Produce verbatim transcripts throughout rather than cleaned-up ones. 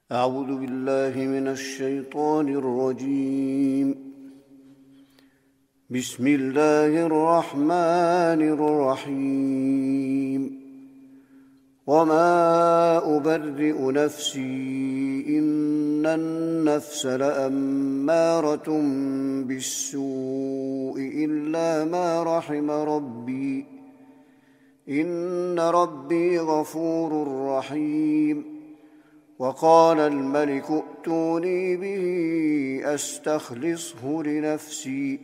أعوذ بالله من الشيطان الرجيم. بسم الله الرحمن الرحيم. وما أبرئ نفسي إن النفس لأمارة بالسوء إلا ما رحم ربي إن ربي غفور رحيم. وقال الملك ائتوني به أستخلصه لنفسي.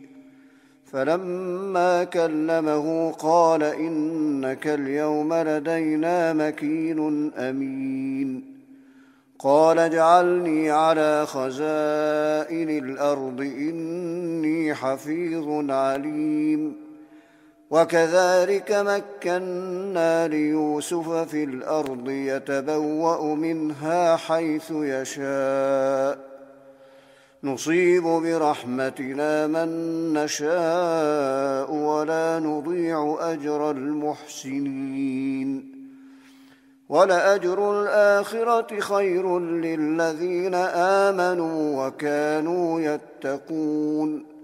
فلما كلمه قال إنك اليوم لدينا مكين أمين. قال اجعلني على خزائن الأرض إني حفيظ عليم. وكذلك مكنا ليوسف في الأرض يتبوأ منها حيث يشاء نصيب برحمتنا من نشاء ولا نضيع أجر المحسنين. ولأجر الآخرة خير للذين آمنوا وكانوا يتقون.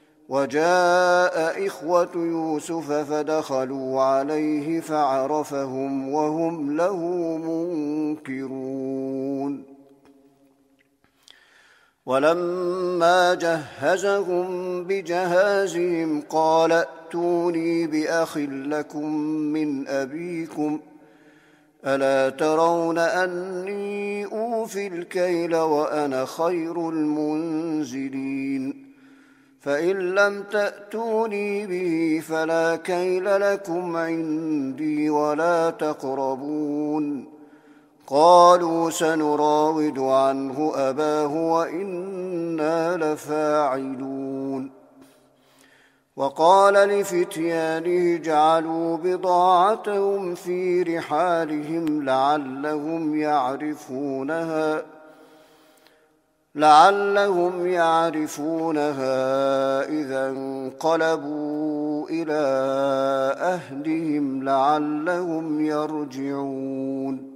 وجاء إخوة يوسف فدخلوا عليه فعرفهم وهم له منكرون. ولما جهزهم بجهازهم قال ائتوني بأخ لكم من أبيكم ألا ترون أني أوفي الكيل وأنا خير المنزلين. فإن لم تأتوني به فلا كيل لكم عندي ولا تقربون. قالوا سنراود عنه أباه وإنا لفاعلون. وقال لفتيانه اجعلوا بضاعتهم في رحالهم لعلهم يعرفونها لعلهم يعرفونها إذا انقلبوا إلى أهلهم لعلهم يرجعون.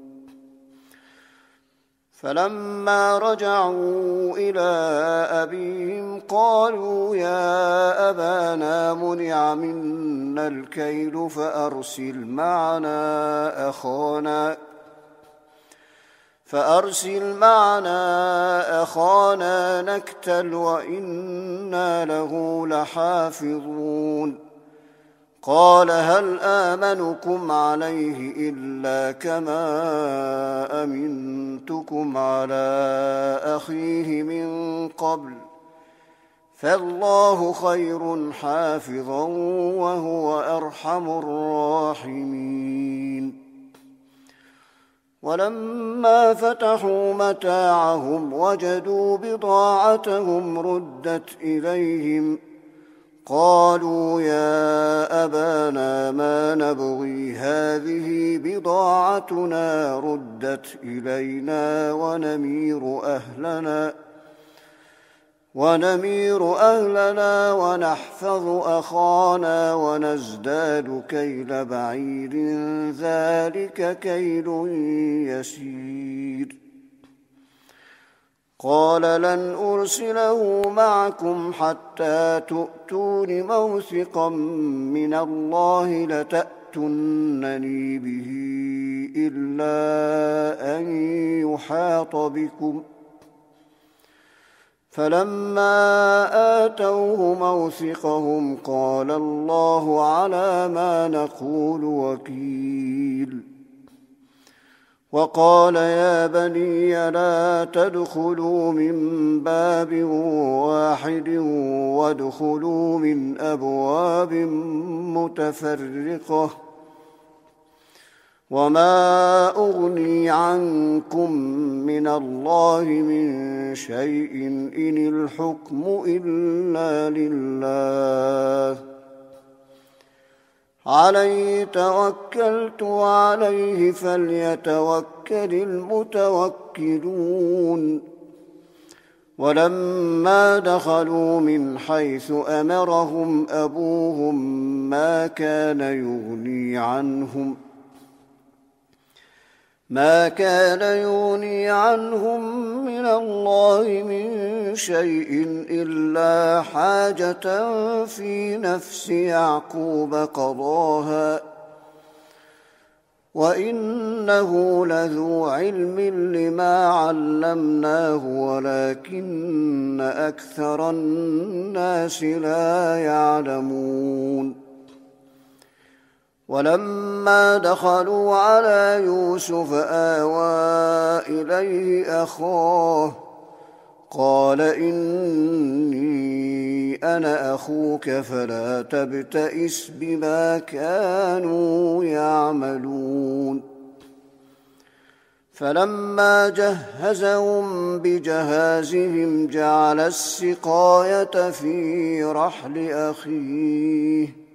فلما رجعوا إلى أبيهم قالوا يا أبانا منع منا الكيل فأرسل معنا أخانا فأرسل معنا أخانا نكتل وإنا له لحافظون. قال هل آمنكم عليه إلا كما أمنتكم على أخيه من قبل فالله خير حافظا وهو أرحم الراحمين. ولما فتحوا متاعهم وجدوا بضاعتهم ردت إليهم قالوا يا أبانا ما نبغي هذه بضاعتنا ردت إلينا ونمير أهلنا ونمير أهلنا ونحفظ أخانا ونزداد كيل بعير ذلك كيل يسير. قال لن أرسله معكم حتى تؤتون موثقا من الله لتأتونني به إلا أن يحاط بكم. فلما آتوه موثقهم قال الله على ما نقول وكيل. وقال يا بني لا تدخلوا من باب واحد وادخلوا من أبواب متفرقة وما أغني عنكم من الله من شيء إن الحكم إلا لله عليه توكلت وعليه فليتوكل المتوكلون. ولما دخلوا من حيث أمرهم أبوهم ما كان يغني عنهم ما كان يغني عنهم من الله من شيء إلا حاجة في نفس يعقوب قضاها وإنه لذو علم لما علمناه ولكن أكثر الناس لا يعلمون ولما دخلوا على يوسف آوى إليه أخاه قال إني أنا أخوك فلا تبتئس بما كانوا يعملون فلما جهزهم بجهازهم جعل السقاية في رحل أخيه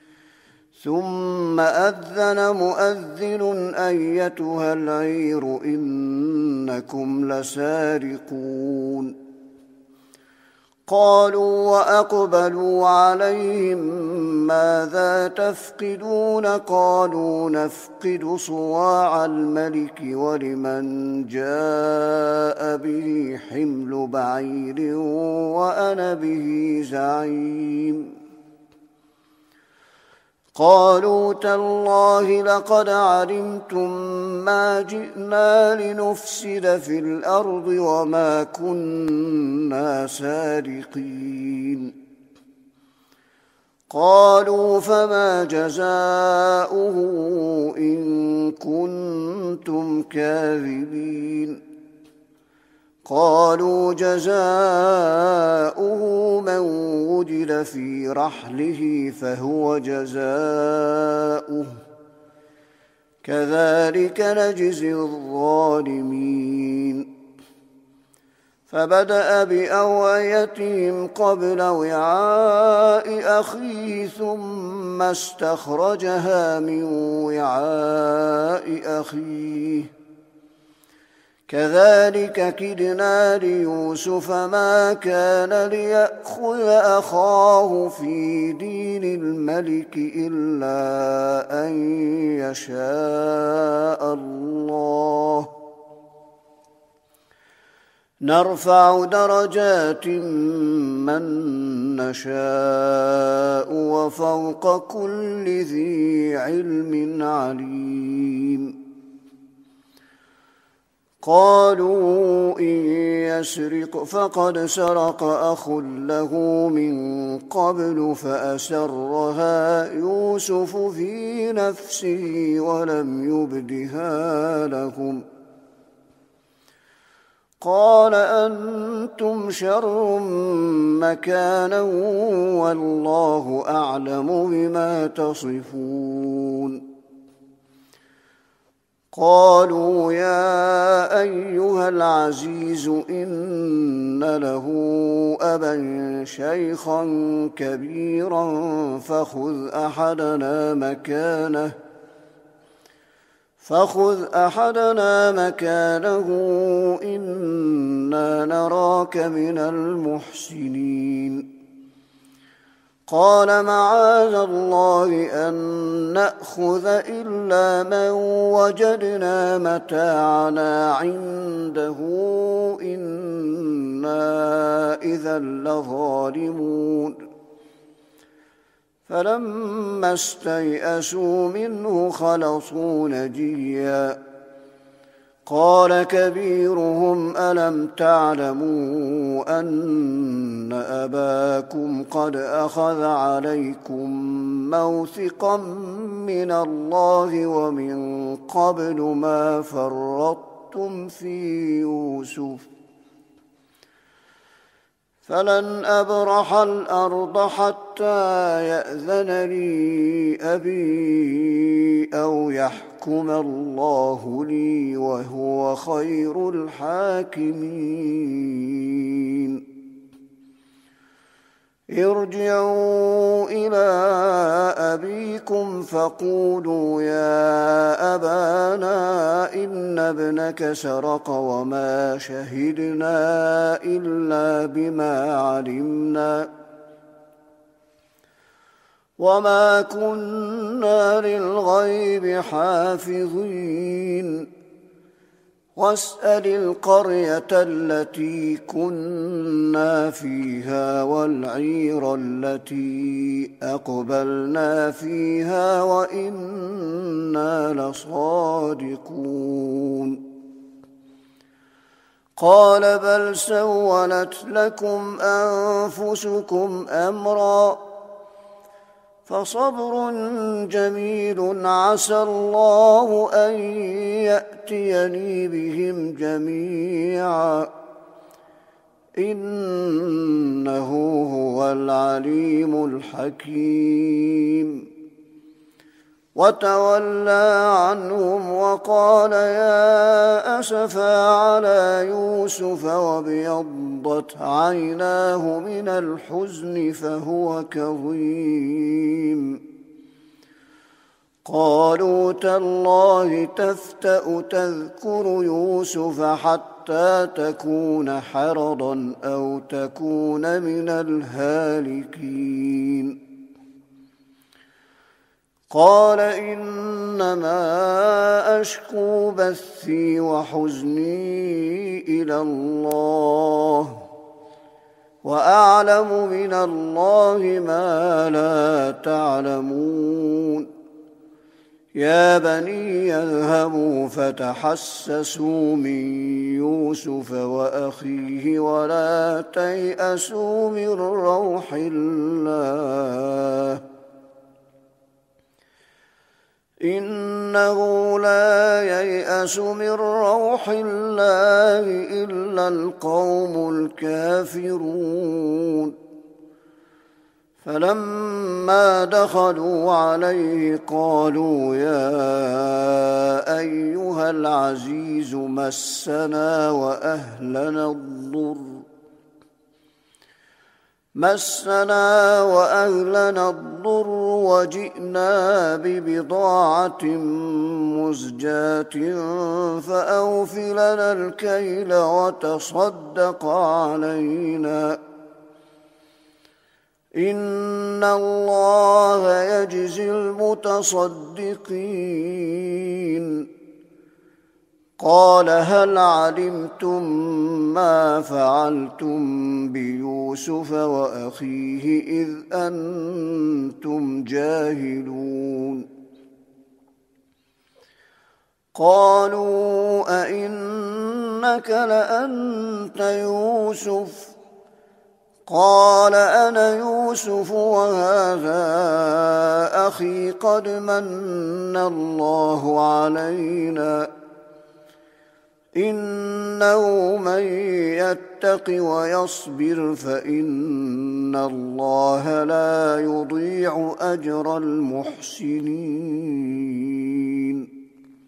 ثم أذن مؤذن أيتها العير إنكم لسارقون قالوا وأقبلوا عليهم ماذا تفقدون قالوا نفقد صواع الملك ولمن جاء به حمل بعير وأنا به زعيم قالوا تالله لقد علمتم ما جئنا لنفسد في الأرض وما كنا سارقين قالوا فما جزاؤه إن كنتم كاذبين قالوا جزاؤه من وجد في رحله فهو جزاؤه كذلك نجزي الظالمين فبدأ بأوعيتهم قبل وعاء أخيه ثم استخرجها من وعاء أخيه كذلك كدنا ليوسف ما كان ليأخذ أخاه في دين الملك إلا أن يشاء الله نرفع درجات من نشاء وفوق كل ذي علم عليم قالوا إن يسرق فقد سرق أخ له من قبل فأسرها يوسف في نفسه ولم يبدها لهم قال أنتم شر مكانا والله أعلم بما تصفون قالوا يا أيها العزيز إن له أبا شيخا كبيرا فخذ أحدنا مكانه فخذ أحدنا مكانه إنا نراك من المحسنين قال معاذ الله أن نأخذ إلا من وجدنا متاعنا عنده إنا إذا لظالمون فلما استيئسوا منه خلصوا نجيا قال كبيرهم ألم تعلموا أن أباكم قد أخذ عليكم موثقا من الله ومن قبل ما فرطتم في يوسف فلن أبرح الأرض حتى يأذن لي أبي أو يحكم الله لي وهو خير الحاكمين ارجعوا إلى أبيكم فقولوا يا أبانا إن ابنك سرق وما شهدنا إلا بما علمنا وما كنا للغيب حافظين واسأل القرية التي كنا فيها والعير التي أقبلنا فيها وإنا لصادقون قال بل سولت لكم أنفسكم أمرا فصبر جميل عسى الله أن يأتيني بهم جميعا إنه هو العليم الحكيم وتولى عنهم وقال يا أسفى على يوسف وابيضت عيناه من الحزن فهو كظيم قالوا تالله تفتأ تذكر يوسف حتى تكون حرضا أو تكون من الهالكين قال إنما أشكو بثي وحزني إلى الله وأعلم من الله ما لا تعلمون يا بني اذهبوا فتحسسوا من يوسف وأخيه ولا تيأسوا من روح الله إنه لا ييأس من روح الله إلا القوم الكافرون فلما دخلوا عليه قالوا يا أيها العزيز مسنا وأهلنا الضر مسنا وأهلنا الضر وجئنا ببضاعة مزجاة فأوف لنا الكيل وتصدق علينا إن الله يجزي المتصدقين قال هل علمتم ما فعلتم بيوسف وأخيه إذ أنتم جاهلون قالوا أئنك لأنت يوسف قال أنا يوسف وهذا أخي قد من الله علينا إنه من يتق ويصبر فإن الله لا يضيع أجر المحسنين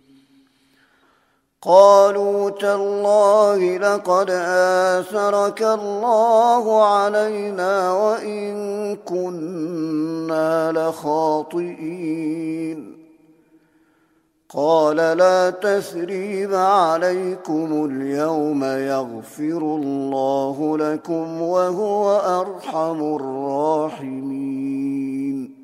قالوا تالله لقد آثرك الله علينا وإن كنا لخاطئين قال لا تثريب عليكم اليوم يغفر الله لكم وهو أرحم الراحمين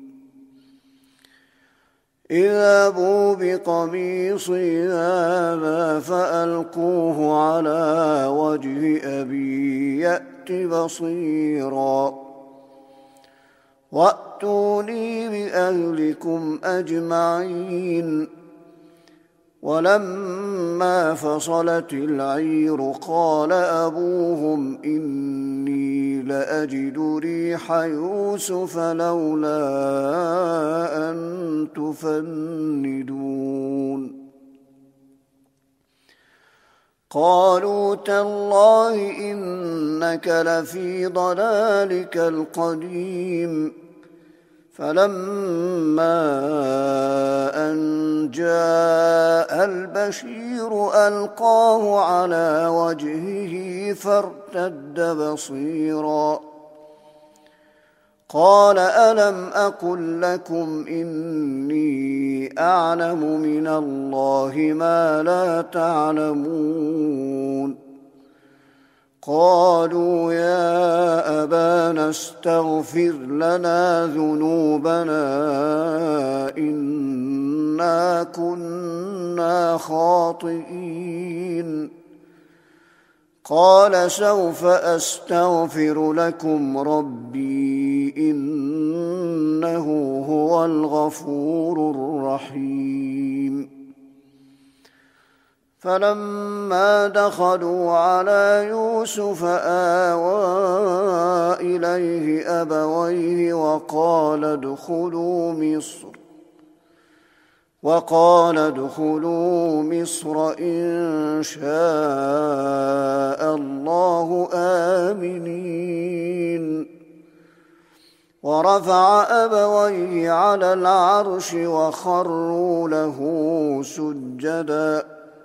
اذهبوا بقميصي هذا فألقوه على وجه أبي يأت بصيرا وأتوني بأهلكم أجمعين ولما فصلت العير قال أبوهم إني لأجد ريح يوسف لولا أن تفندون قالوا تالله إنك لفي ضلالك القديم فلما أن جاء البشير ألقاه على وجهه فارتد بصيرا قال ألم أقل لكم إني أعلم من الله ما لا تعلمون قالوا يا أبانا استغفر لنا ذنوبنا إننا إنا كنا خاطئين قال سوف أستغفر لكم ربي إنه هو الغفور الرحيم فلما دخلوا على يوسف آوى إليه أبويه وقال ادخلوا مصر وقال ادخلوا مصر إن شاء الله آمنين ورفع أبويه على العرش وخروا له سجدا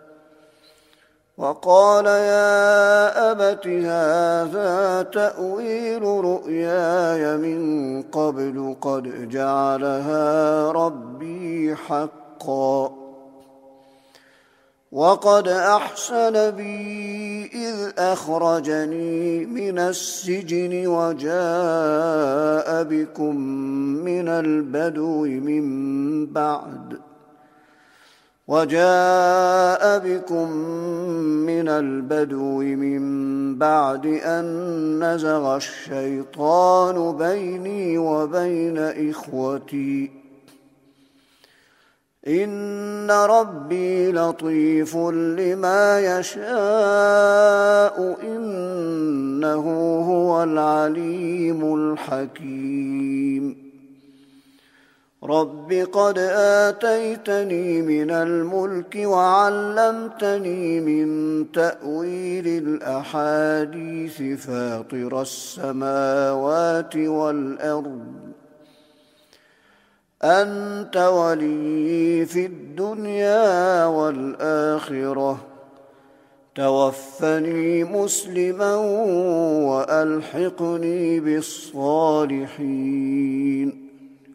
وقال يا أبت هذا تأويل رؤياي من قبل قد جعلها ربي حقا وقد أحسن بي إذ أخرجني من السجن وجاء بكم من البدو من بعد وجاء بكم من البدو من بعد أن نزغ الشيطان بيني وبين إخوتي إن ربي لطيف لما يشاء إنه هو العليم الحكيم رب قد آتيتني من الملك وعلمتني من تأويل الأحاديث فاطر السماوات والأرض أنت ولي في الدنيا والآخرة توفني مسلما وألحقني بالصالحين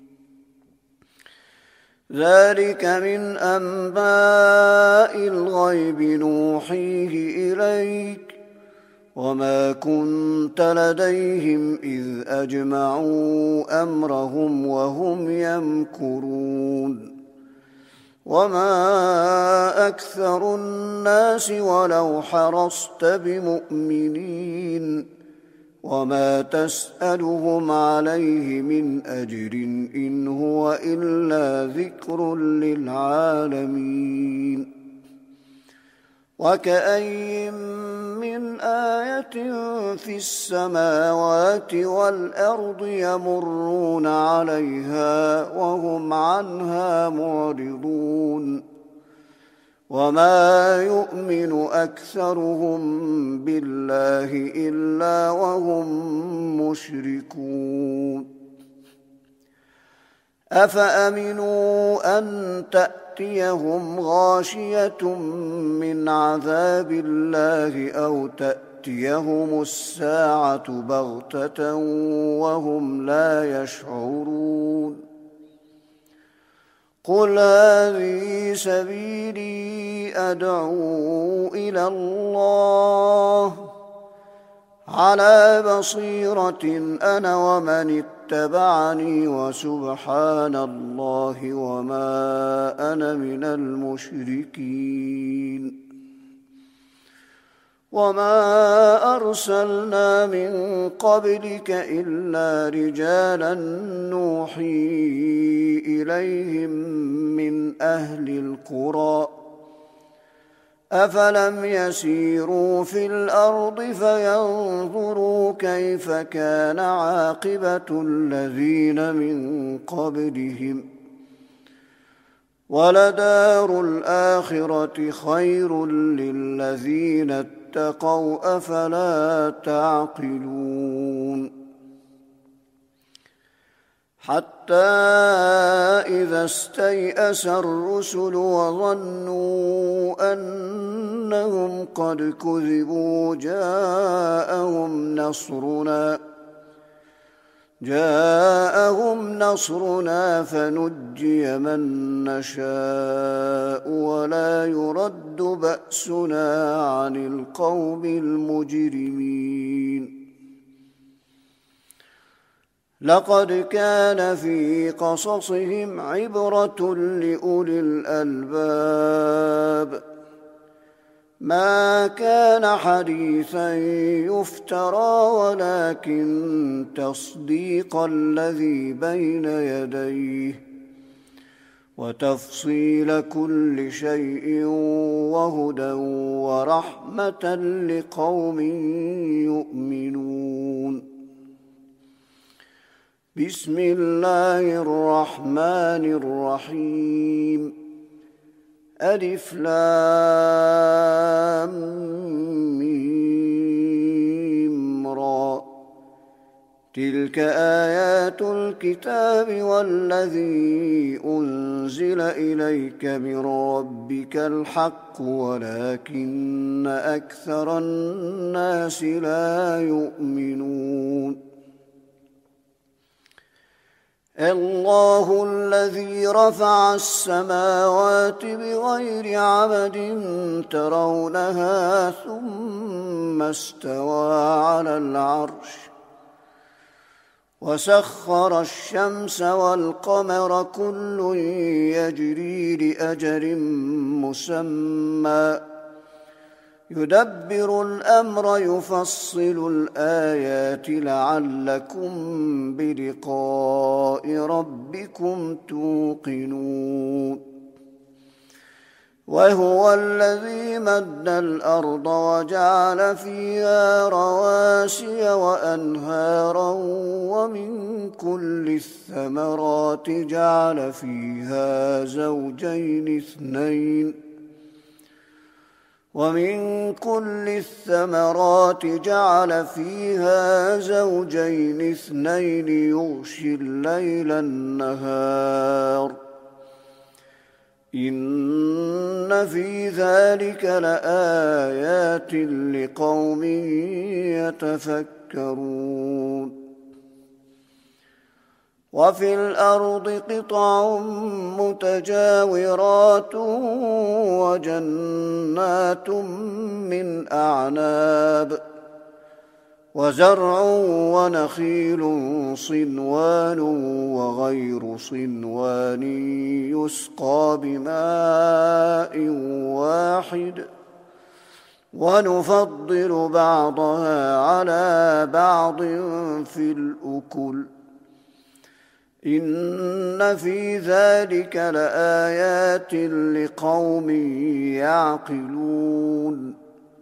ذلك من أنباء الغيب نوحيه إليك وما كنت لديهم إذ أجمعوا أمرهم وهم يمكرون وما أكثر الناس ولو حرصت بمؤمنين وما تسألهم عليه من أجر إن هو إلا ذكر للعالمين وكأين من آية في السماوات والأرض يمرون عليها وهم عنها معرضون وما يؤمن أكثرهم بالله إلا وهم مشركون أفأمنوا أن تأتيهم غاشية من عذاب الله أو تأتيهم الساعة بغتة وهم لا يشعرون قل هذه سبيلي أدعو إلى الله على بصيرة أنا ومن اتبعني وسبحان الله وما أنا من المشركين وما أرسلنا من قبلك إلا رجالا نوحي إليهم من أهل القرى أفلم يسيروا في الأرض فينظروا كيف كان عاقبة الذين من قبلهم ولدار الآخرة خير للذين اتقوا أفلا تعقلون حتى إذا استيأس الرسل وظنوا أنهم قد كذبوا جاءهم نصرنا جاءهم نصرنا فنجي من نشاء ولا يرد بأسنا عن القوم المجرمين لقد كان في قصصهم عبرة لأولي الألباب ما كان حديثا يفترى ولكن تصديق الذي بين يديه وتفصيل كل شيء وهدى ورحمة لقوم يؤمنون. بسم الله الرحمن الرحيم. ألف لام ميم را. تلك آيات الكتاب والذي أنزل إليك من ربك الحق ولكن أكثر الناس لا يؤمنون. الله الذي رفع السماوات بغير عمد ترونها ثم استوى على العرش وسخر الشمس والقمر كل يجري لأجل مسمى يدبر الأمر يفصل الآيات لعلكم بلقاء ربكم توقنون. وهو الذي مد الأرض وجعل فيها رواسي وأنهارا ومن كل الثمرات جعل فيها زوجين اثنين ومن كل الثمرات جعل فيها زوجين اثنين يغشي الليل النهار إن في ذلك لآيات لقوم يتفكرون. وفي الأرض قطع متجاورات وجنات من أعناب وزرع ونخيل صنوان وغير صنوان يسقى بماء واحد ونفضل بعضها على بعض في الأكل إن في ذلك لآيات لقوم يعقلون.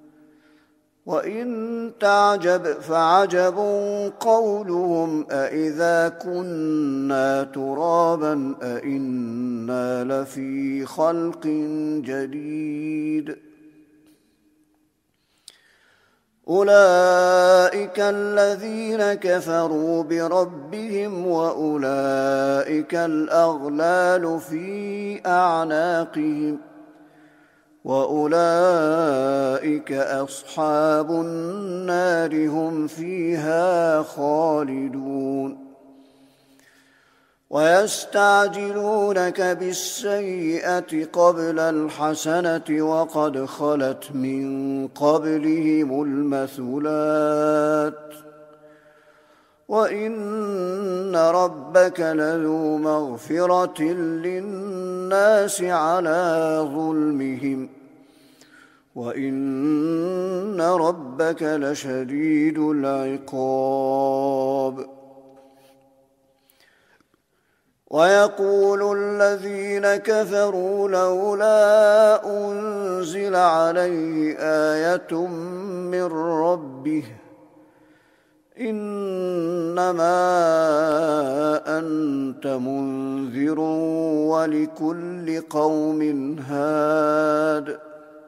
وإن تعجب فعجب قولهم أإذا كنا ترابا أإنا لفي خلق جديد. أولئك الذين كفروا بربهم وأولئك الأغلال في أعناقهم وأولئك أصحاب النار هم فيها خالدون. ويستعجلونك بالسيئة قبل الحسنة وقد خلت من قبلهم المثلات وإن ربك لذو مغفرة للناس على ظلمهم وإن ربك لشديد العقاب. ويقول الذين كفروا لولا أنزل عليه آية من ربه إنما أنت منذر ولكل قوم هاد.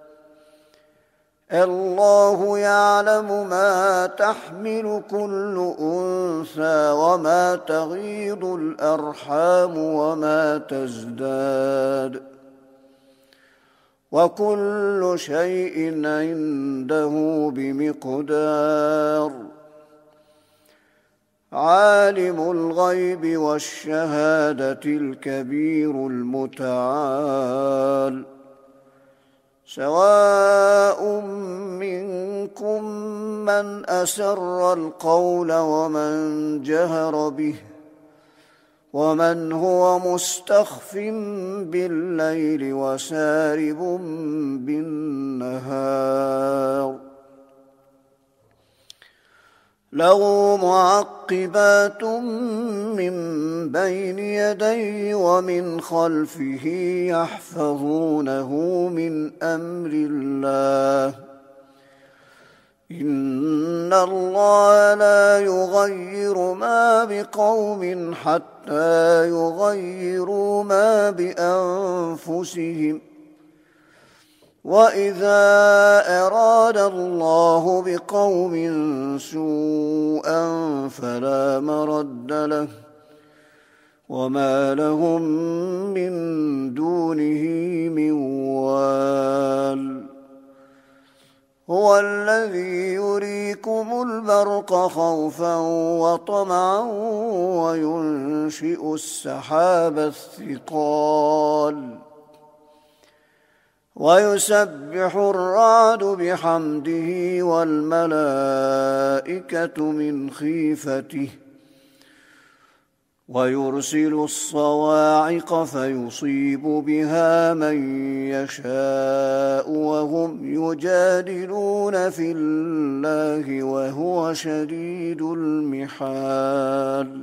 الله يعلم ما تحمل كل أنثى وما تغيض الأرحام وما تزداد وكل شيء عنده بمقدار. عالم الغيب والشهادة الكبير المتعال سواء منكم من أسر القول ومن جهر به ومن هو مستخف بالليل وسارب بالنهار له معقبات من بين يديه ومن خلفه يحفظونه من أمر الله إن الله لا يغير ما بقوم حتى يغيروا ما بأنفسهم وإذا أراد الله بقوم سوءا فلا مرد له وما لهم من دونه من وال هو الذي يريكم البرق خوفا وطمعا وينشئ السحاب الثقال ويسبح الرعد بحمده والملائكة من خيفته ويرسل الصواعق فيصيب بها من يشاء وهم يجادلون في الله وهو شديد المحال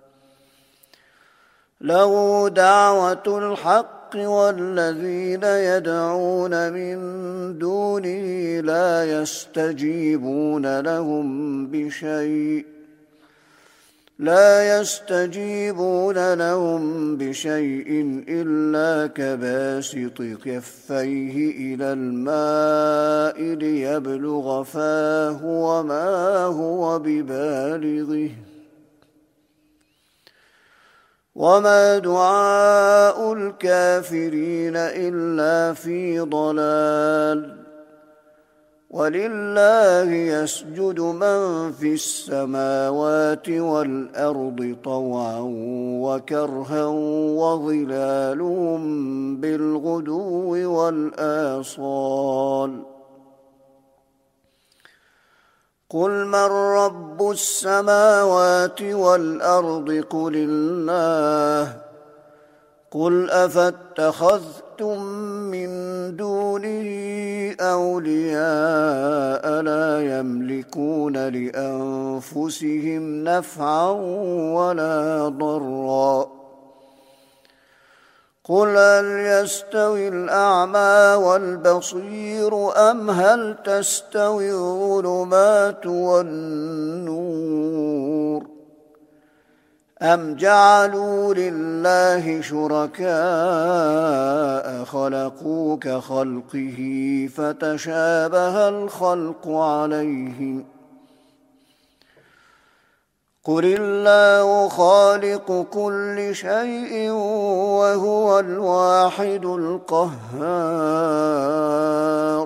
له دعوة الحق والذين يدعون من دونه لا يستجيبون لهم بشيء لا يستجيبون لهم بشيء إلا كباسط كفيه إلى الماء ليبلغ فاه وما هو ببالغه وما دعاء الكافرين إلا في ضلال ولله يسجد من في السماوات والأرض طوعا وكرها وظلالهم بالغدو والآصال قل من رب السماوات والأرض قل الله قل أفاتخذتم من دونه أولياء لا يملكون لأنفسهم نفعا ولا ضرا قل هل يستوي الأعمى والبصير أم هل تستوي الظلمات والنور أم جعلوا لله شركاء خلقوا كخلقه فتشابه الخلق عليهم قل الله خالق كل شيء وهو الواحد القهار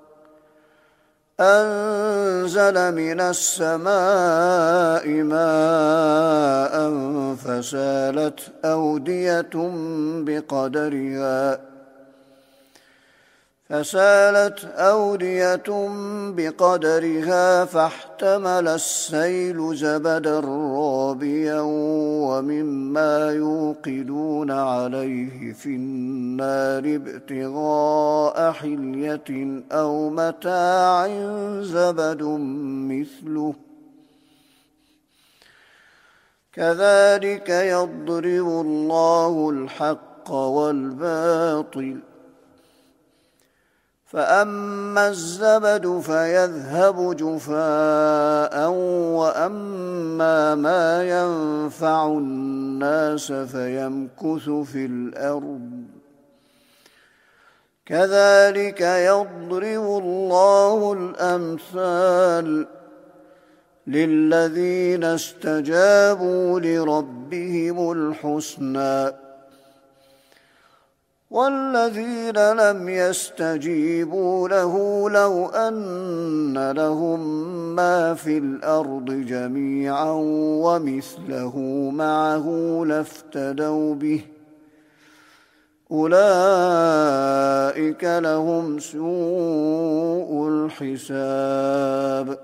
أنزل من السماء ماء فسالت أودية بقدرها فسالت أودية بقدرها فاحتمل السيل زبدا رابيا ومما يوقدون عليه في النار ابتغاء حلية أو متاع زبد مثله كذلك يضرب الله الحق والباطل فأما الزبد فيذهب جفاء وأما ما ينفع الناس فيمكث في الأرض كذلك يضرب الله الأمثال للذين استجابوا لربهم الحسنى والذين لم يستجيبوا له لو أن لهم ما في الأرض جميعا ومثله معه لافتدوا به أولئك لهم سوء الحساب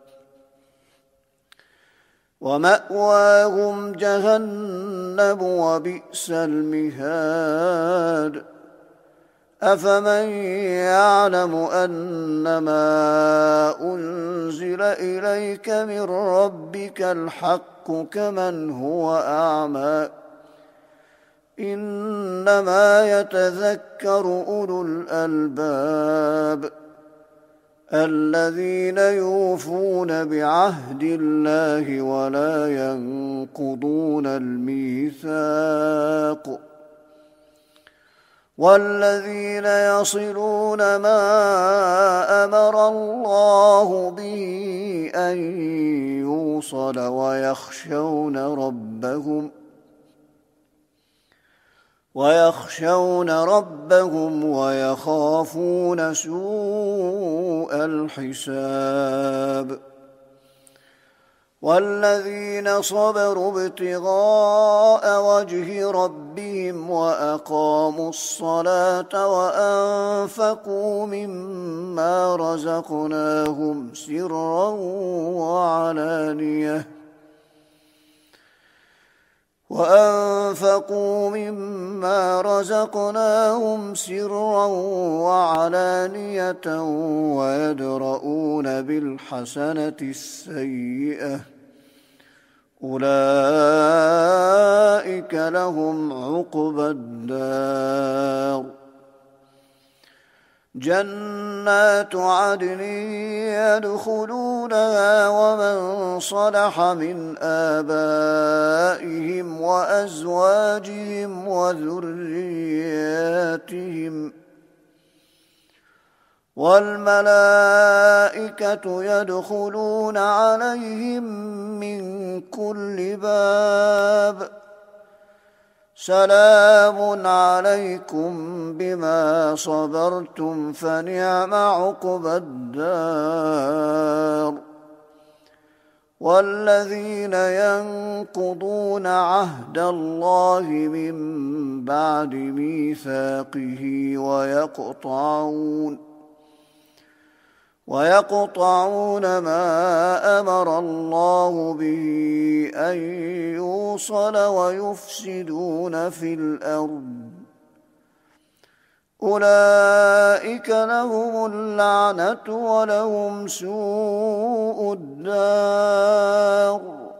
ومأواهم جهنم وبئس المهاد أفمن يعلم أنما أنزل إليك من ربك الحق كمن هو أعمى إنما يتذكر أولو الألباب الذين يوفون بعهد الله ولا ينقضون الميثاق والذين يصلون ما أمر الله به أن يوصل ويخشون ربهم ويخشون ربهم ويخافون سوء الحساب والذين صبروا ابتغاء وجه ربهم وأقاموا الصلاة وأنفقوا مما رزقناهم سرا وعلانية وأنفقوا مما رزقناهم سرا وعلانية ويدرؤون بالحسنة السيئة أولئك لهم عقبى الدار جنات عدن يدخلونها ومن صلح من آبائهم وأزواجهم وذرياتهم والملائكة يدخلون عليهم من كل باب سلام عليكم بما صبرتم فنعم عقبى الدار والذين ينقضون عهد الله من بعد ميثاقه ويقطعون ويقطعون ما أمر الله به أن يوصل ويفسدون في الأرض أولئك لهم اللعنة ولهم سوء الدار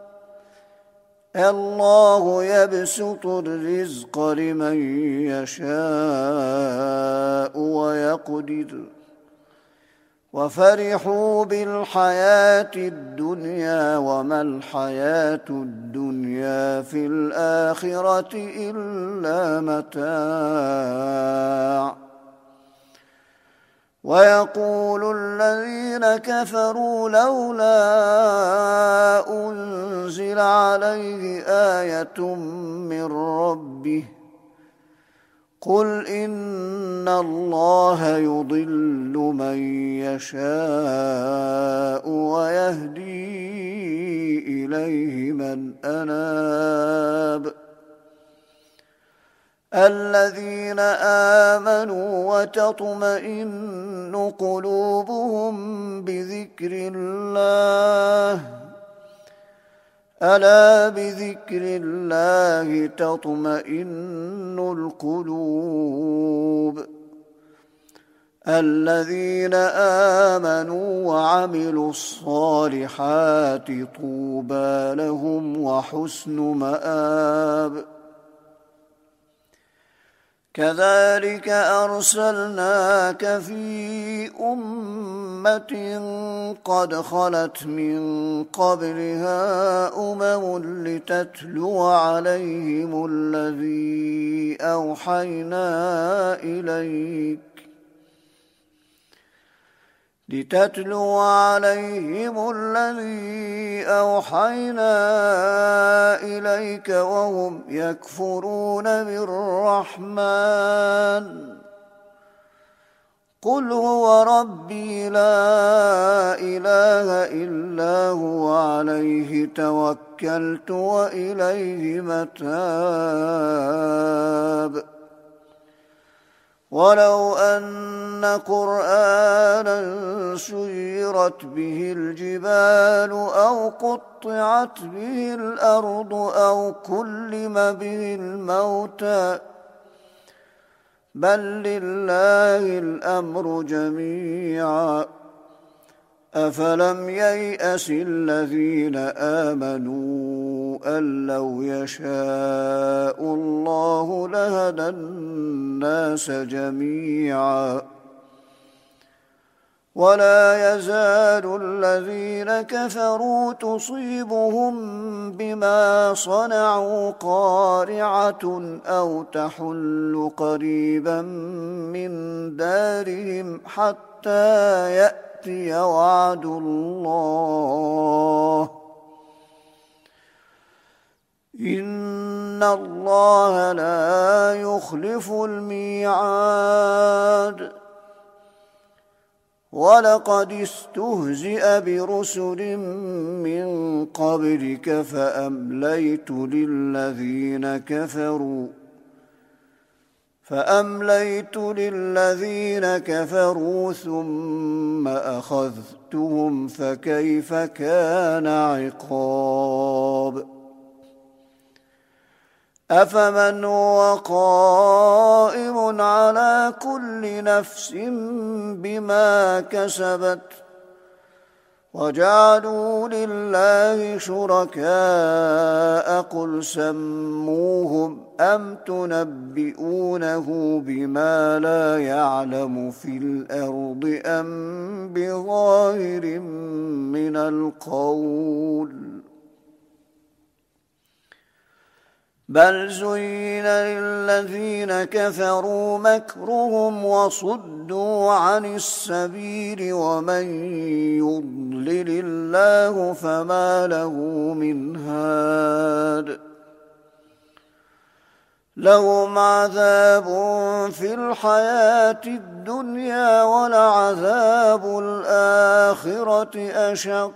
الله يبسط الرزق لمن يشاء ويقدر وفرحوا بالحياة الدنيا وما الحياة الدنيا في الآخرة إلا متاع ويقول الذين كفروا لولا أنزل عليه آية من ربه قل إن الله يضل من يشاء ويهدي إليه من أناب الذين آمنوا وتطمئن قلوبهم بذكر الله ألا بذكر الله تطمئن القلوب الذين آمنوا وعملوا الصالحات طوبى لهم وحسن مآب كذلك أرسلناك في أمة قد خلت من قبلها أمم لتتلو عليهم الذي أوحينا إليك لتتلو عليهم الذي أوحينا إليك وهم يكفرون بالرحمن قل هو ربي لا إله إلا هو عليه توكلت وإليه متاب ولو أن قرآنا سيرت به الجبال أو قطعت به الأرض أو كلم به الموتى بل لله الأمر جميعا أفلم ييأس الذين آمنوا أن لو يشاء الله لهدى الناس جميعا ولا يزال الذين كفروا تصيبهم بما صنعوا قارعة أو تحل قريبا من دارهم حتى يأتي وعد الله إن الله لا يخلف الميعاد ولقد استهزئ برسل من قبلك فأمليت للذين كفروا فأمليت للذين كفروا ثم أخذتهم فكيف كان عقاب أفمن هو قائم على كل نفس بما كسبت وجعلوا لله شركاء قل سموهم أم تنبئونه بما لا يعلم في الأرض أم بظاهر من القول بل زين للذين كفروا مكرهم وصدوا عن السبيل ومن يضلل الله فما له من هاد لهم عذاب في الحياة الدنيا ولعذاب الآخرة أشق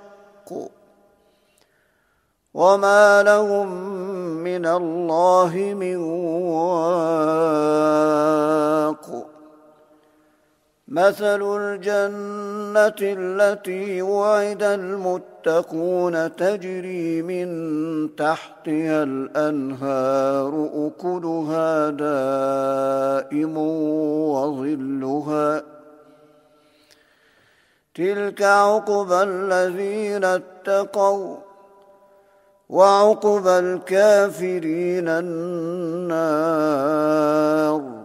وما لهم من الله من واق مثل الجنة التي وعد المتقون تجري من تحتها الأنهار أكلها دائم وظلها تلك عقبى الذين اتقوا وعقبى الكافرين النار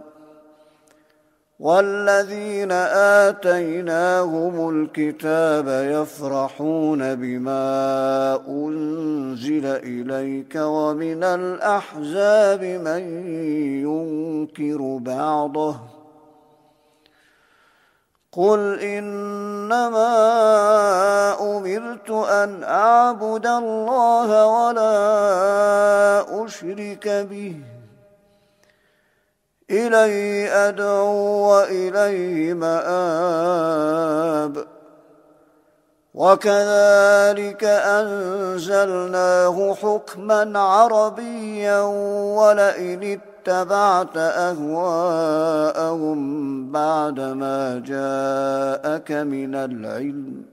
والذين آتيناهم الكتاب يفرحون بما أنزل إليك ومن الأحزاب من ينكر بعضه قل إنما أمرت أن أعبد الله ولا أشرك به إليه أدعو وإليه مآب وكذلك أنزلناه حكما عربيا ولئن اتبعت أهواءهم بعدما جاءك من العلم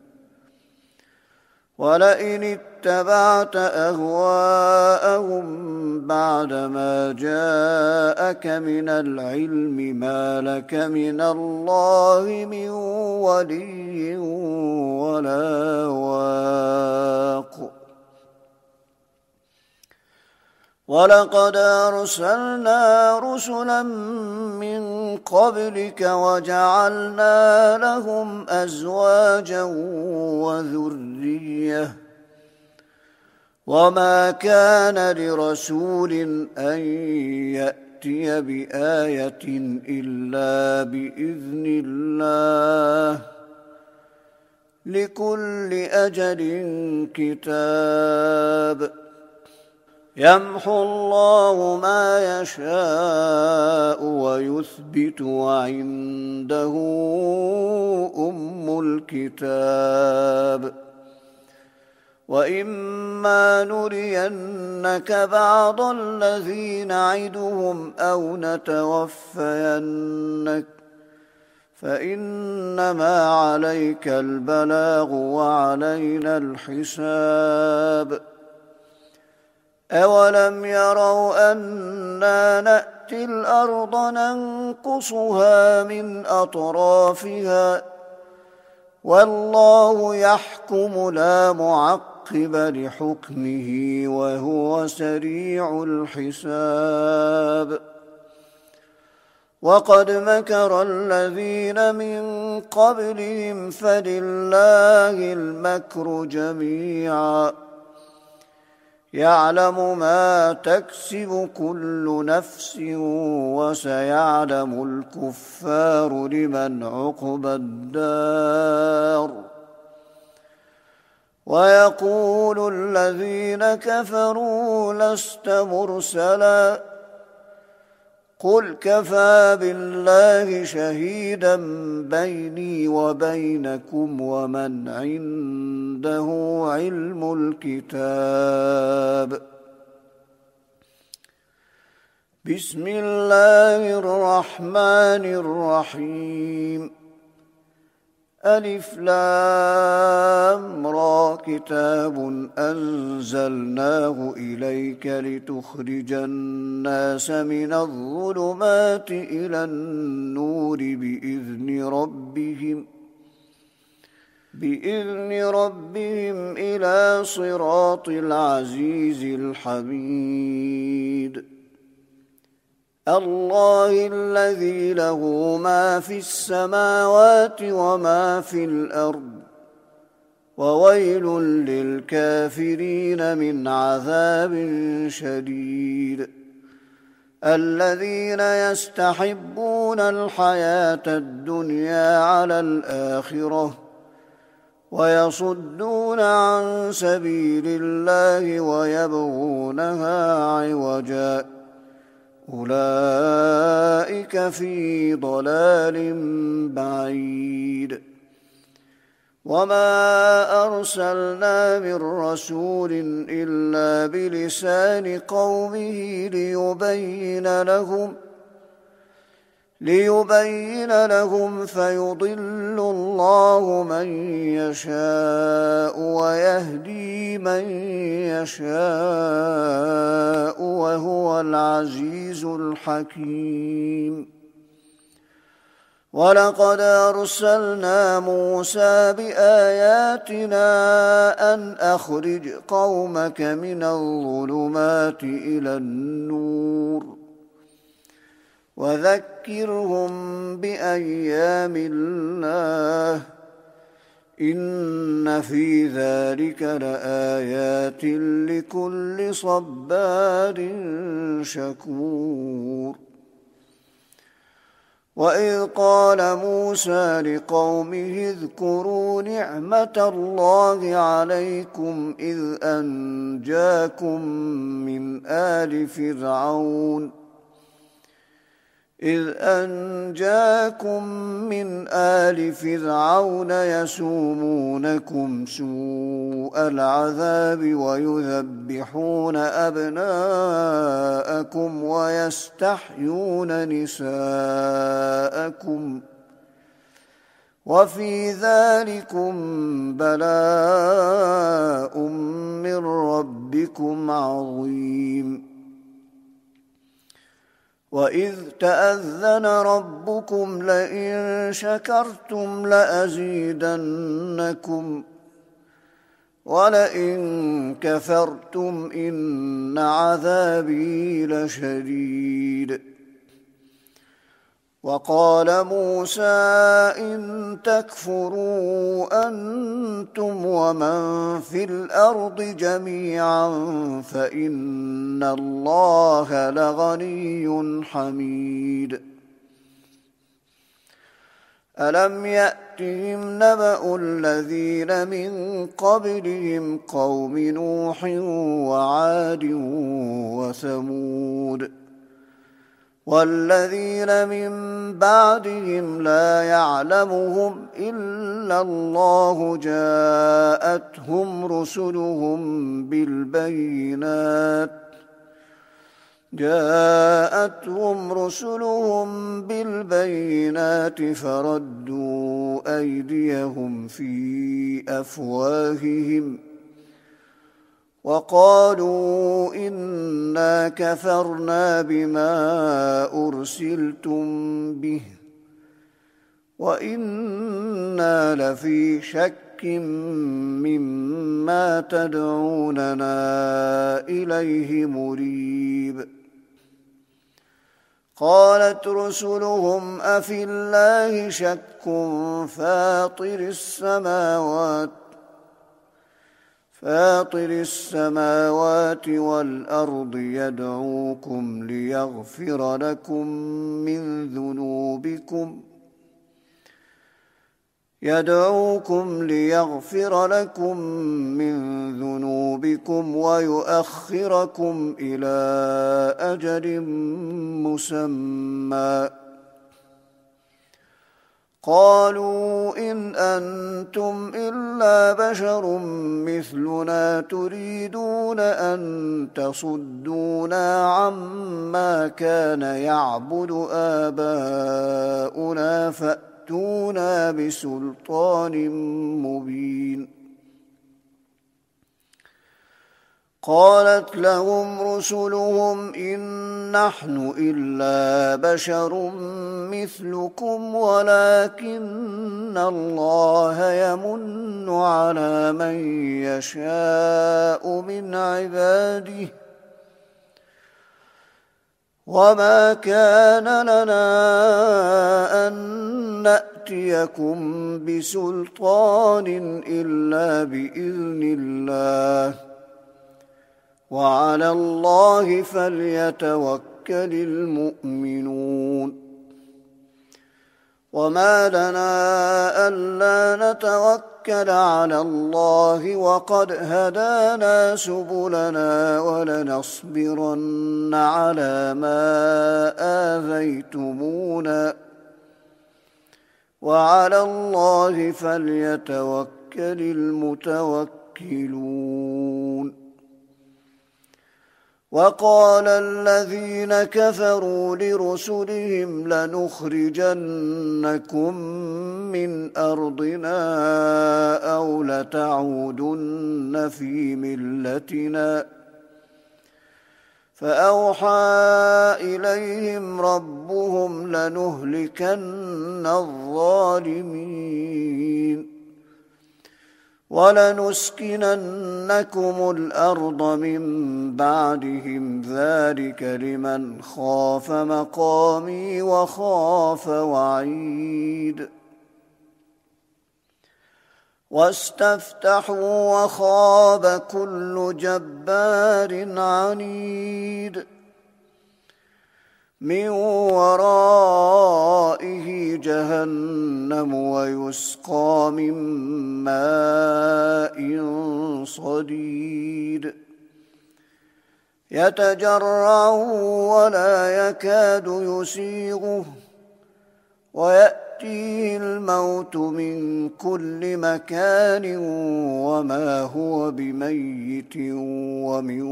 ولئن اتبعت أهواءهم بعدما جاءك من العلم ما لك من الله من ولي ولا واق ولقد أرسلنا رسلا من قبلك وجعلنا لهم أزواجا وذرية وما كان لرسول أن يأتي بآية إلا بإذن الله لكل أجل كتاب يمحو الله ما يشاء ويثبت وعنده أم الكتاب وإما نرينك بعض الذي نعدهم أو نتوفينك فإنما عليك البلاغ وعلينا الحساب أولم يروا أنا نأتي الأرض ننقصها من أطرافها والله يحكم لا معقب لحكمه وهو سريع الحساب وقد مكر الذين من قبلهم فلله المكر جميعا يعلم ما تكسب كل نفس وسيعلم الكفار لمن عقبى الدار ويقول الذين كفروا لست مرسلا قل كفى بالله شهيدا بيني وبينكم ومن عنده علم الكتاب بسم الله الرحمن الرحيم ألف لام را كتاب أنزلناه إليك لتخرج الناس من الظلمات إلى النور بإذن ربهم بإذن ربهم إلى صراط العزيز الحميد الله الذي له ما في السماوات وما في الأرض وويل للكافرين من عذاب شديد الذين يستحبون الحياة الدنيا على الآخرة ويصدون عن سبيل الله ويبغونها عوجا أولئك في ضلال بعيد وما أرسلنا من رسول إلا بلسان قومه ليبين لهم ليبين لهم فيضل الله من يشاء ويهدي من يشاء وهو العزيز الحكيم ولقد أرسلنا موسى بآياتنا أن أخرج قومك من الظلمات إلى النور وذكرهم بأيام الله إن في ذلك لآيات لكل صبار شكور وإذ قال موسى لقومه اذكروا نعمة الله عليكم إذ أنجاكم من آل فرعون إذ أنجاكم من آل فرعون يسومونكم سوء العذاب ويذبحون أبناءكم ويستحيون نساءكم وفي ذلكم بلاء من ربكم عظيم وإذ تأذن ربكم لئن شكرتم لأزيدنكم ولئن كفرتم إن عذابي لشديد وقال موسى إن تكفروا أنتم ومن في الأرض جميعا فإن الله لغني حميد ألم يأتهم نبأ الذين من قبلهم قوم نوح وعاد وثمود والذين من بعدهم لا يعلمهم إلا الله جاءتهم رسلهم بالبينات جاءتهم رسلهم بالبينات فردوا أيديهم في أفواههم وقالوا إنا كفرنا بما أرسلتم به وإنا لفي شك مما تدعوننا إليه مريب قالت رسلهم أفي الله شك فاطر السماوات فاطر السماوات والأرض يدعوكم ليغفر لكم من ذنوبكم يدعوكم ليغفر لكم من ذنوبكم ويؤخركم إلى أجل مسمى قالوا إن أنتم إلا بشر مثلنا تريدون أن تصدونا عما كان يعبد آباؤنا فأتونا بسلطان مبين قالت لهم رسلهم إن نحن إلا بشر مثلكم ولكن الله يمن على من يشاء من عباده وما كان لنا أن نأتيكم بسلطان إلا بإذن الله وعلى الله فليتوكل المؤمنون وما لنا ألا نتوكل على الله وقد هدانا سبلنا ولنصبرن على ما آذيتمونا وعلى الله فليتوكل المتوكلون وقال الذين كفروا لرسلهم لنخرجنكم من أرضنا أو لتعودن في ملتنا فأوحى إليهم ربهم لنهلكن الظالمين ولنسكننكم الأرض من بعدهم ذلك لمن خاف مقامي وخاف وعيد واستفتحوا وخاب كل جبار عنيد من ورائه جهنم ويسقى من ماء صديد يتجرع ولا يكاد يسيغه ويأتيه الموت من كل مكان وما هو بميت ومن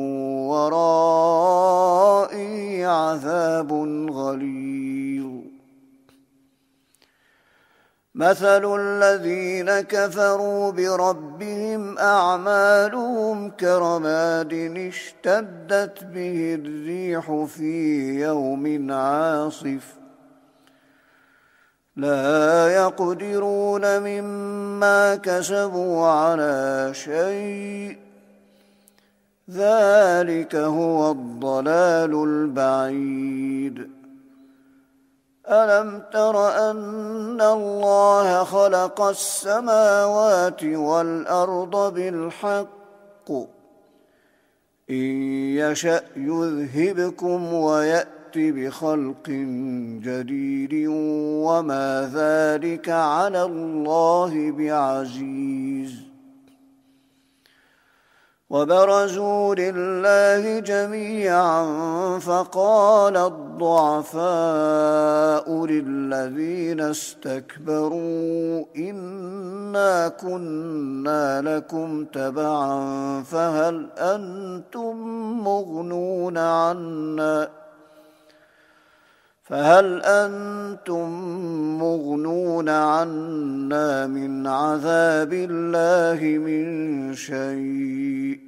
ورائه عذاب غليظ مثل الذين كفروا بربهم أعمالهم كرماد اشتدت به الريح في يوم عاصف لا يقدرون مما كسبوا على شيء ذلك هو الضلال البعيد ألم تر أن الله خلق السماوات والأرض بالحق إن يشأ يذهبكم ويأتي بخلق جديد وما ذلك على الله بعزيز وبرزوا لله جميعا فقال الضعفاء للذين استكبروا إنا كنا لكم تبعا فهل أنتم مغنون عنا فهل أنتم مغنون عنا من عذاب الله من شيء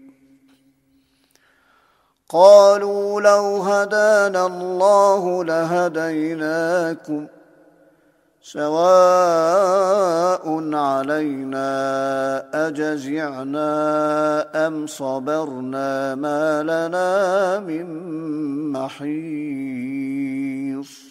قالوا لو هدانا الله لهديناكم سواء علينا أجزعنا أم صبرنا ما لنا من محيص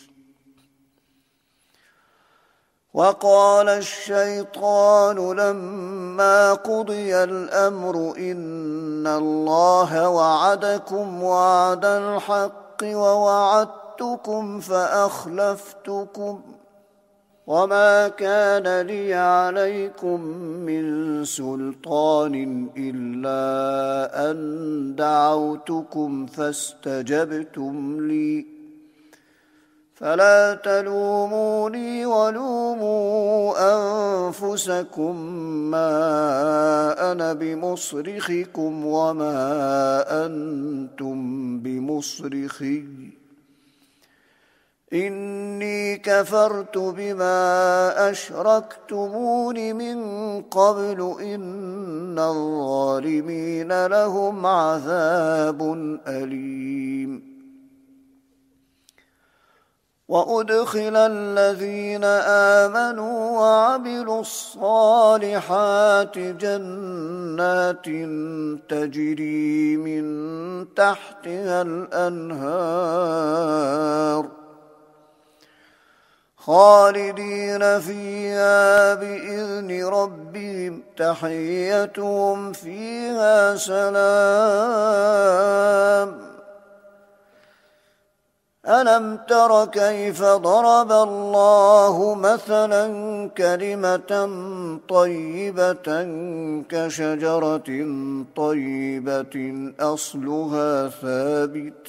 وقال الشيطان لما قضي الأمر إن الله وعدكم وعد الحق ووعدتكم فأخلفتكم وما كان لي عليكم من سلطان إلا أن دعوتكم فاستجبتم لي فلا تلوموني ولوموا أنفسكم ما أنا بمصرخكم وما أنتم بمصرخي إني كفرت بما أشركتمون من قبل إن الظالمين لهم عذاب أليم وأدخل الذين آمنوا وعملوا الصالحات جنات تجري من تحتها الأنهار خالدين فيها بإذن ربهم تحيتهم فيها سلام ألم تر كيف ضرب الله مثلا كلمة طيبة كشجرة طيبة أصلها ثابت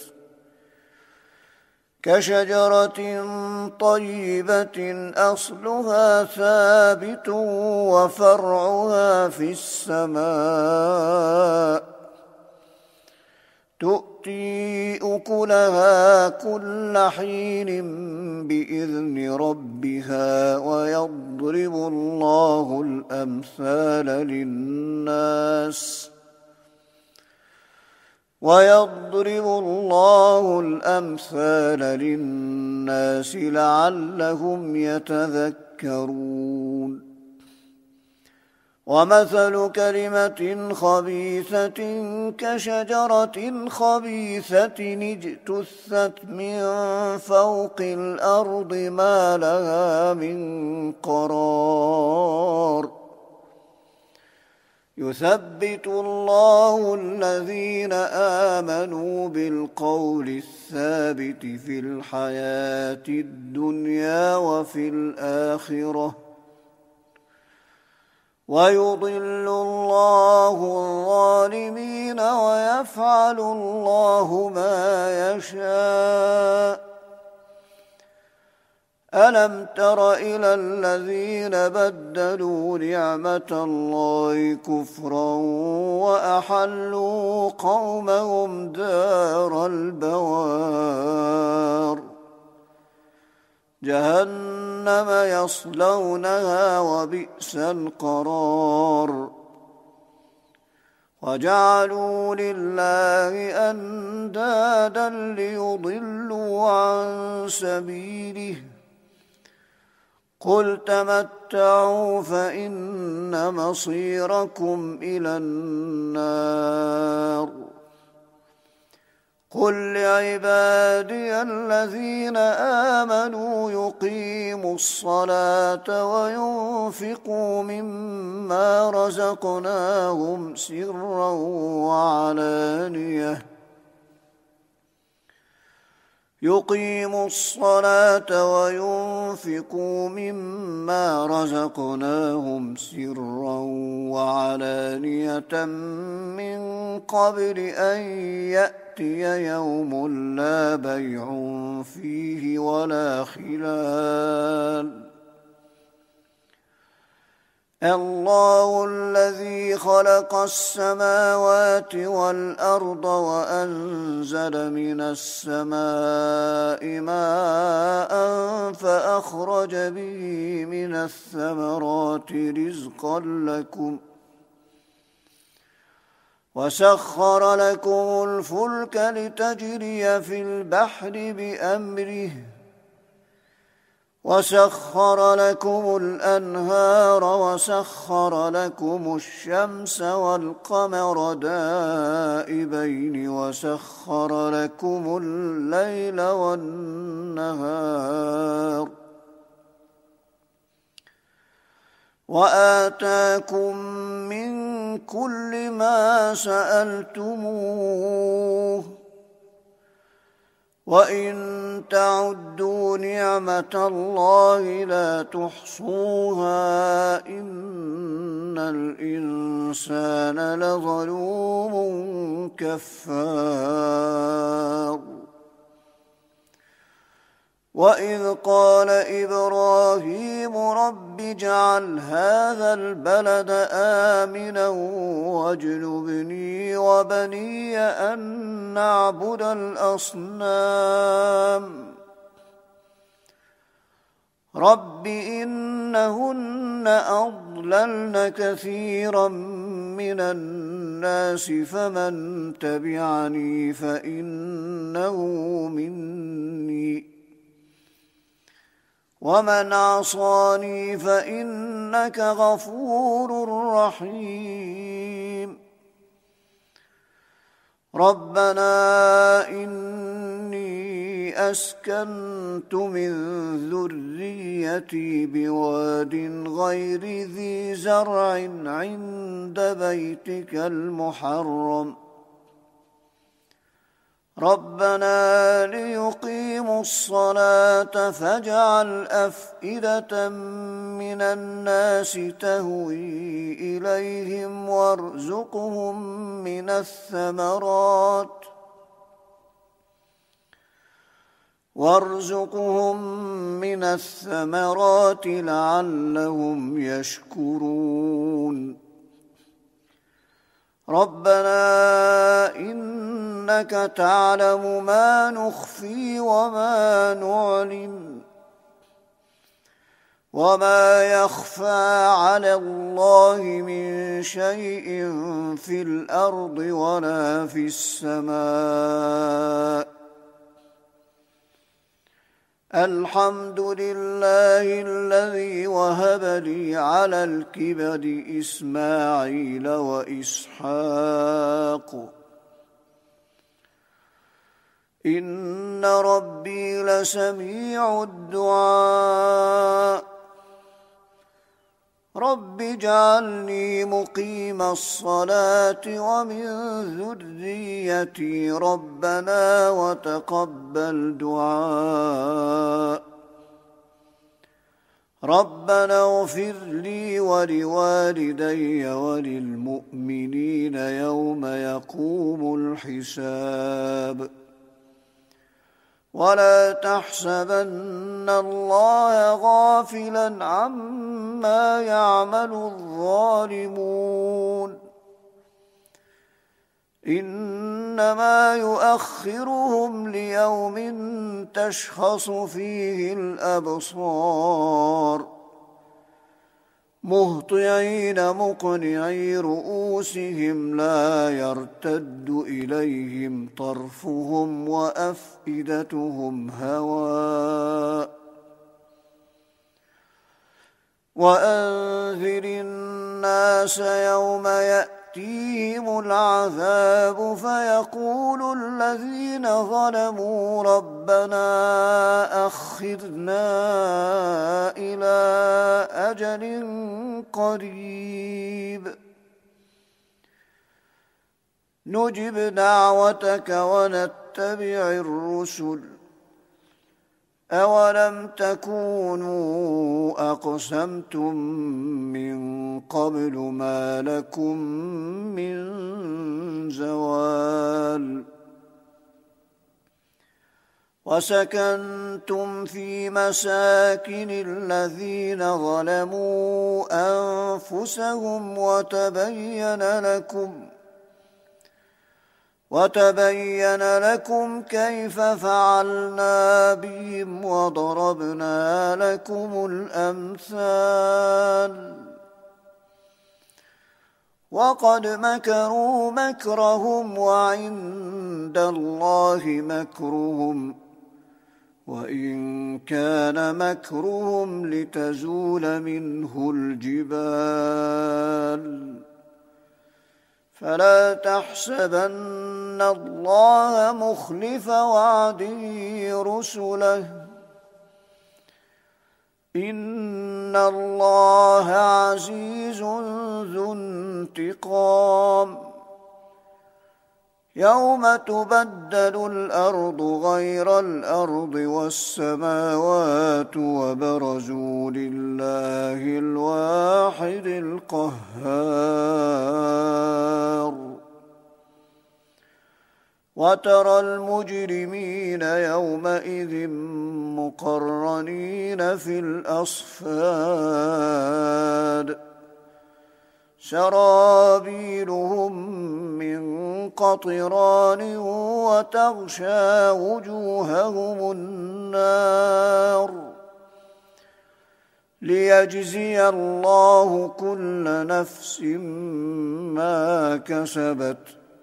كشجرة طيبة أصلها ثابت وفرعها في السماء تؤتي أكلها كل حين بإذن ربها ويضرب الله الأمثال للناس ويضرب الله الأمثال للناس لعلهم يتذكرون ومثل كلمة خبيثة كشجرة خبيثة اجتثت من فوق الأرض ما لها من قرار يثبت الله الذين آمنوا بالقول الثابت في الحياة الدنيا وفي الآخرة ويضل الله الظالمين ويفعل الله ما يشاء ألم تر إلى الذين بدلوا نعمة الله كفرا وأحلوا قومهم دار البوار جهنم يصلونها وبئس القرار وجعلوا لله أندادا ليضلوا عن سبيله قل تمتعوا فإن مصيركم إلى النار قل لعبادي الذين آمنوا يقيموا الصلاة وينفقوا مما رزقناهم سرا وعلانية يقيموا الصلاة وينفقوا مما رزقناهم سرا وعلانية من قبل أن يأتي يوم لا بيع فيه ولا خلال. الله الذي خلق السماوات والأرض وأنزل من السماء ماء فأخرج به من الثمرات رزقا لكم وسخر لكم الفلك لتجري في البحر بأمره وسخر لكم الأنهار وسخر لكم الشمس والقمر دائبين وسخر لكم الليل والنهار وآتاكم من كل ما سألتموه وإن تعدوا نعمة الله لا تحصوها إن الإنسان لظلوم كفار. وإذ قال إبراهيم رب اجعل هذا البلد آمنا واجنبني وبني أن نعبد الأصنام رب إنهن أضللن كثيرا من الناس فمن تبعني فإنه مني ومن عصاني فإنك غفور رحيم. ربنا إني أسكنت من ذريتي بواد غير ذي زرع عند بيتك المحرم ربنا ليقيموا الصلاة فاجعل أفئدة من الناس تهوي إليهم وارزقهم من الثمرات وارزقهم من الثمرات لعلهم يشكرون. ربنا إنك تعلم ما نخفي وما نعلن وما يخفى على الله من شيء في الأرض ولا في السماء. الحمد لله الذي وهب لي على الكبر إسماعيل وإسحاق إن ربي لسميع الدعاء. رب اجعلني مقيم الصلاة ومن ذريتي ربنا وتقبل دعاء. ربنا اغفر لي ولوالدي وللمؤمنين يوم يقوم الحساب. ولا تحسبن الله غافلا عما يعمل الظالمون إنما يؤخرهم ليوم تشخص فيه الأبصار مهطعين مقنعي رؤوسهم لا يرتد إليهم طرفهم وأفئدتهم هواء. وأنذر الناس يوم يأتيهم العذاب فيقول الذين ظلموا ربنا أخرنا إلى أجل قريب نجب دعوتك ونتبع الرسل أولم تكونوا أقسمتم من قبل ما لكم من زوال وسكنتم في مساكن الذين ظلموا أنفسهم وتبين لكم وتبين لكم كيف فعلنا بهم وضربنا لكم الأمثال وقد مكروا مكرهم وعند الله مكرهم وإن كان مكرهم لتزول منه الجبال فلا تحسبن الله مخلف وعده رسله إن الله عزيز ذو انتقام يوم تبدل الأرض غير الأرض والسماوات وبرزوا لله الواحد القهار وترى المجرمين يومئذ مقرنين في الأصفاد سرابيلهم من قطران وتغشى وجوههم النار ليجزي الله كل نفس ما كسبت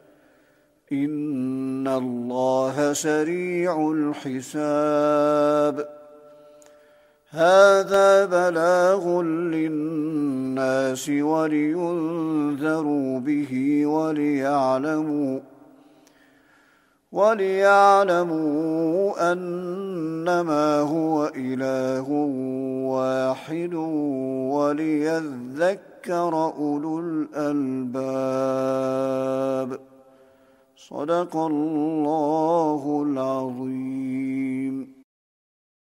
إن الله سريع الحساب هذا بلاغ للناس ولينذروا به وليعلموا وليعلموا أنما هو إله واحد وليذكر أولو الألباب صدق الله العظيم.